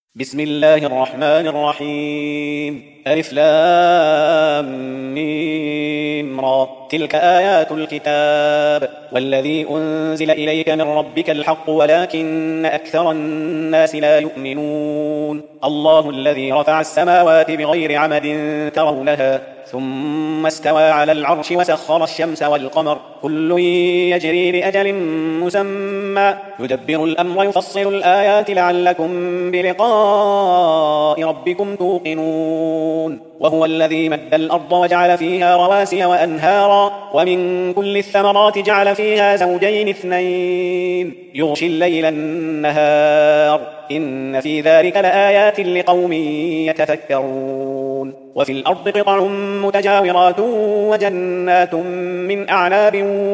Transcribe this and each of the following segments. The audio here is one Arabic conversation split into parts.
بسم الله الرحمن الرحيم ألف لام ميم را تلك آيات الكتاب والذي أنزل إليك من ربك الحق ولكن أكثر الناس لا يؤمنون الله الذي رفع السماوات بغير عمد ترونها ثم استوى على العرش وسخر الشمس والقمر كل يجري لأجل مسمى يدبر الأمر يفصل الآيات لعلكم بلقاء ربكم توقنون وهو الذي مد الأرض وجعل فيها رواسي وأنهارا ومن كل الثمرات جعل فيها زوجين اثنين يغشي الليل النهار إن في ذلك لآيات لقوم يتفكرون وفي الأرض قطع متجاورات وجنات من أعناب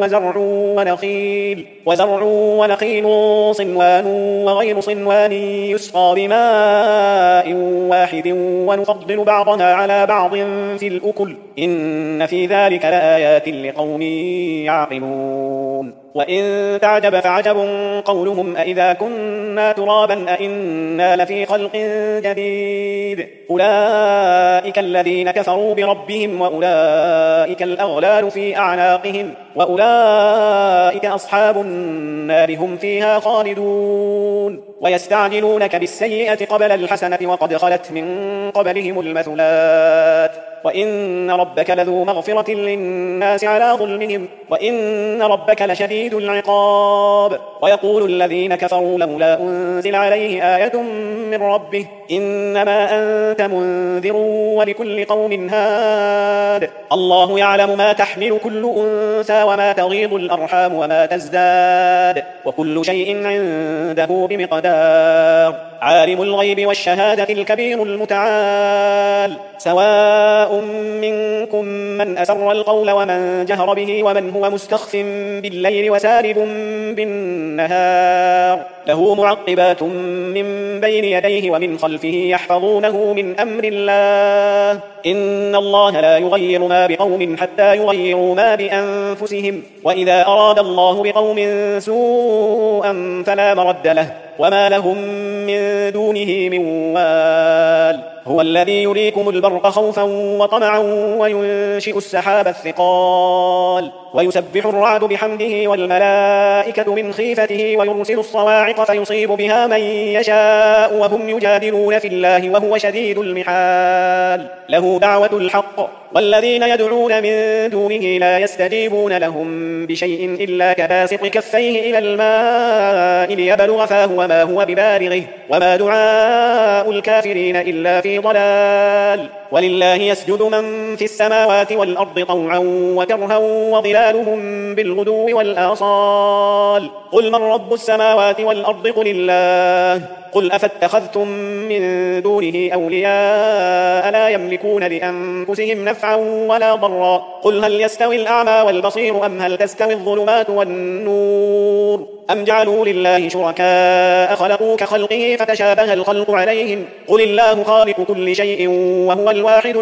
وزرع ونخيل صنوان وغير صنوان يسقى بماء واحد ونفضل بعضها على بعض في الأكل إن في ذلك لآيات لقوم يعقلون وإن تعجب فعجب قولهم أإذا كنا ترابا أإنا لفي خلق جديد أولئك الذين كفروا بربهم وأولئك الأغلال في أعناقهم وأولئك أصحاب النار هم فيها خالدون ويستعجلونك بالسيئة قبل الحسنة وقد خلت من قبلهم المثلات وإن ربك لذو مغفرة للناس على ظلمهم وإن ربك لشديد العقاب ويقول الذين كفروا لولا أنزل عليه آية من ربه إنما أنت منذر ولكل قوم هاد الله يعلم ما تحمل كل أنثى وما تغيض الأرحام وما تزداد وكل شيء عنده بمقدار عالم الغيب والشهادة الكبير المتعال سواء منكم من أسر القول ومن جهر به ومن هو مستخف بالليل وسارب بالنهار له معقبات من بين يديه ومن خلفه يحفظونه من أمر الله إن الله لا يغير ما بقوم حتى يغيروا ما بأنفسهم وإذا أراد الله بقوم سوءا فلا مرد له وما لهم من دونه من وال هو الذي يريكم البرق خوفا وطمعا وينشئ السحاب الثقال ويسبح الرعد بحمده والملائكة من خيفته ويرسل الصواعق فيصيب بها من يشاء وهم يجادلون في الله وهو شديد المحال له دعوة الحق والذين يدعون من دونه لا يستجيبون لهم بشيء إلا كباسط كفيه إلى الماء ليبلغ فاه وما هو ببالغه وما دعاء الكافرين إلا في ضلال ولله يسجد من في السماوات والأرض طوعا وكرها وظلالهم بالغدو والآصال قل من رب السماوات والأرض قل الله قل أفاتخذتم من دونه أولياء لا يملكون لأنفسهم نفعا ولا ضرا قل هل يستوي الأعمى والبصير أم هل تستوي الظلمات والنور أم جعلوا لله شركاء خلقوا كخلقه فتشابه الخلق عليهم قل الله خالق كل شيء وهو الواحد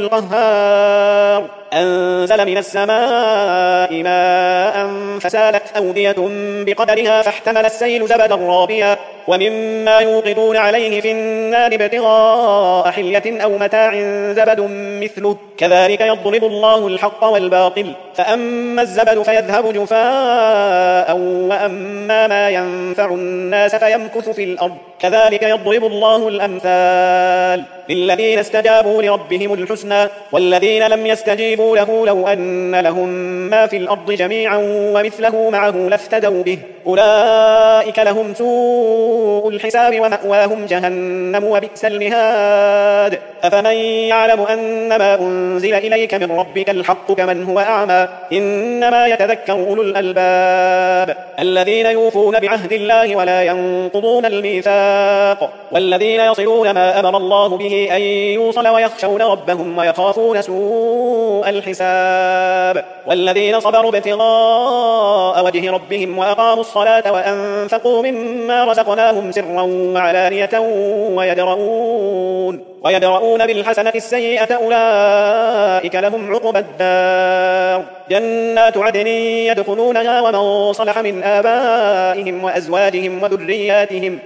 القهار أنزل من السماء ماء فسالت أودية بقدرها فاحتمل السيل زبدا رابيا ومما يوقدون عليه في النار ابتغاء حلية أو متاع زبد مثله كذلك يضرب الله الحق والباطل فأما الزبد فيذهب جفاء وأما ما ينفع الناس فيمكث في الأرض كذلك يضرب الله الأمثال للذين استجابوا لربهم الحسنى والذين لم يستجيبوا له لو أن لهم ما في الأرض جميعا ومثله معه لافتدوا به أولئك لهم سوء الحساب ومأواهم جهنم وبئس المهاد أفمن يعلم أنما أنزل إليك من ربك الحق كمن هو أعمى إنما يتذكر أولو الألباب الذين يوفون بعهد الله ولا ينقضون الميثاق والذين يصلون ما أمر الله به أن يوصل ويخشون ربهم ويخافون سوء الحساب والذين صبروا ابتغاء وجه ربهم وأقاموا الصلاة وأنفقوا مما رزقناهم سرا وعلانية ويدرؤون بالحسنة السيئة أولئك لهم عقبى الدار جنات عدن يدخلونها ومن صلح من آبائهم وأزواجهم وذرياتهم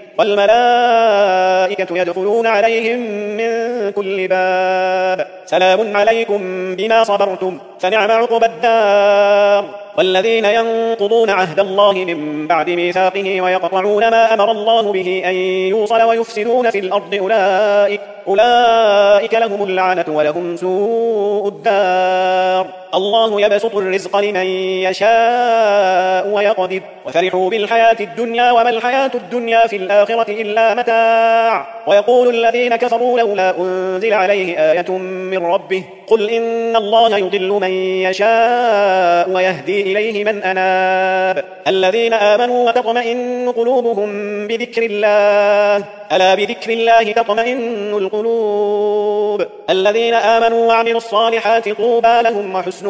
والملائكة يدخلون عليهم من كل باب سلام عليكم بما صبرتم فنعم عقبى الدار والذين ينقضون عهد الله من بعد ميثاقه ويقطعون ما أمر الله به أن يوصل ويفسدون في الأرض أولئك لهم اللعنة ولهم سوء الدار الله يبسط الرزق لمن يشاء ويقدر وفرحوا بالحياة الدنيا وما الحياة الدنيا في الآخرة إلا متاع ويقول الذين كفروا لولا أنزل عليه آية من ربه قل إن الله يضل من يشاء ويهدي إليه من أناب الذين آمنوا وتطمئن قلوبهم بذكر الله ألا بذكر الله تطمئن القلوب الذين آمنوا وعملوا الصالحات طوبى لهم وحسن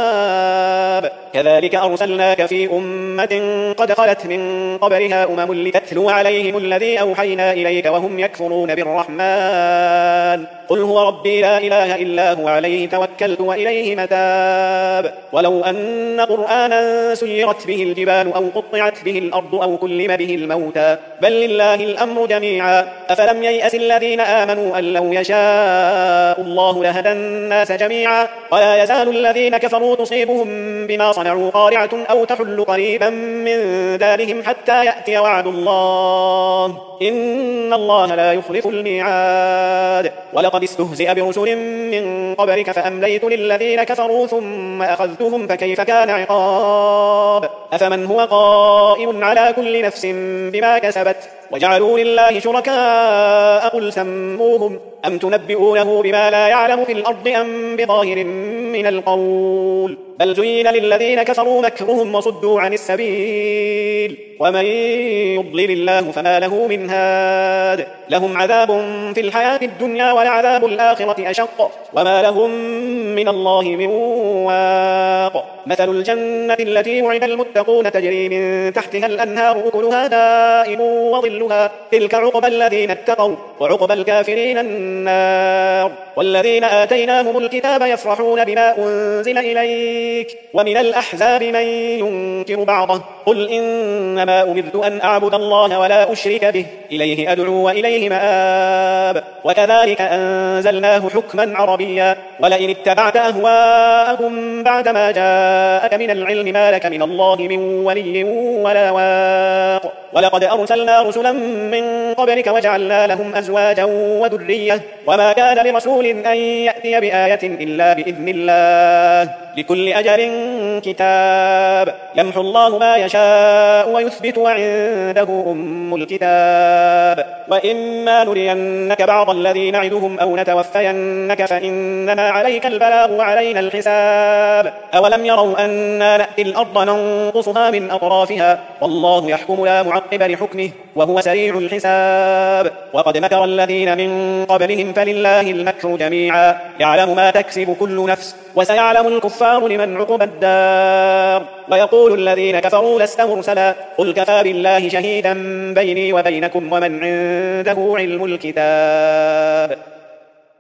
مآب كذلك أرسلناك في أمة قد خلت من قبلها لتتلو عليهم الذي أوحينا إليك وهم يكفرون بالرحمن قل هو ربي لا إله إلا هو عليه توكلت وإليه متاب ولو أن قرآنا سيرت به الجبال أو قطعت به الأرض أو كلم به الموتى بل لله الأمر جميعا أفلم ييأس الذين آمنوا أن لو يشاء الله لهدى الناس جميعا ولا يزال الذين كفروا تصيبهم بما صنعوا قارعة أو تحل قريبا من دارهم حتى يأتي وعد الله إن الله لا يخلف الميعاد ولقد استهزئ برسل من قبلك فأمليت للذين كفروا ثم أخذتهم فكيف كان عقاب أفمن هو قائم على كل نفس بما كسبت وجعلوا لله شركاء قل سموهم أم تنبئونه بما لا يعلم في الأرض أم بظاهر من القول بل زين للذين كفروا مكرهم وصدوا عن السبيل ومن يضلل الله فما له من هاد لهم عذاب في الحياة الدنيا ولعذاب الآخرة أشق وما لهم من الله من واق مثل الجنة التي وعد المتقون تجري من تحتها الأنهار أكلها دائم وظلها تلك عقبى الذين اتقوا وعقبى الكافرين النار والذين آتيناهم الكتاب يفرحون بما أنزل إليك ومن الأحزاب من ينكر بعضه قل إنما أمرت أن أعبد الله ولا أشرك به إليه أدعو وإليه مآب وكذلك أنزلناه حكما عربيا ولئن اتبعت أهواءهم بعدما جاءك من العلم ما لك من الله من ولي ولا واق ولقد أرسلنا رسلا من قبلك وجعلنا لهم أزواجا وذرية وما كان لرسول أن يأتي بآية إلا بإذن الله لكل أجل كتاب يمحو الله ما يشاء ويثبت وعنده أم الكتاب وإما نرينك بعض الذي نعدهم أو نتوفينك فإنما عليك البلاغ وعلينا الحساب أولم يروا أنا نأتي الأرض ننقصها من أطرافها والله يحكم لا معقب لحكمه وهو سريع الحساب وقد مكر الذين من قبلهم فلله المكر جميعا يعلم ما تكسب كل نفس وسيعلم الكفار لمن عقبى الدار ويقول الذين كفروا لست مرسلا قل كفى بالله شهيدا بيني وبينكم ومن عنده علم الكتاب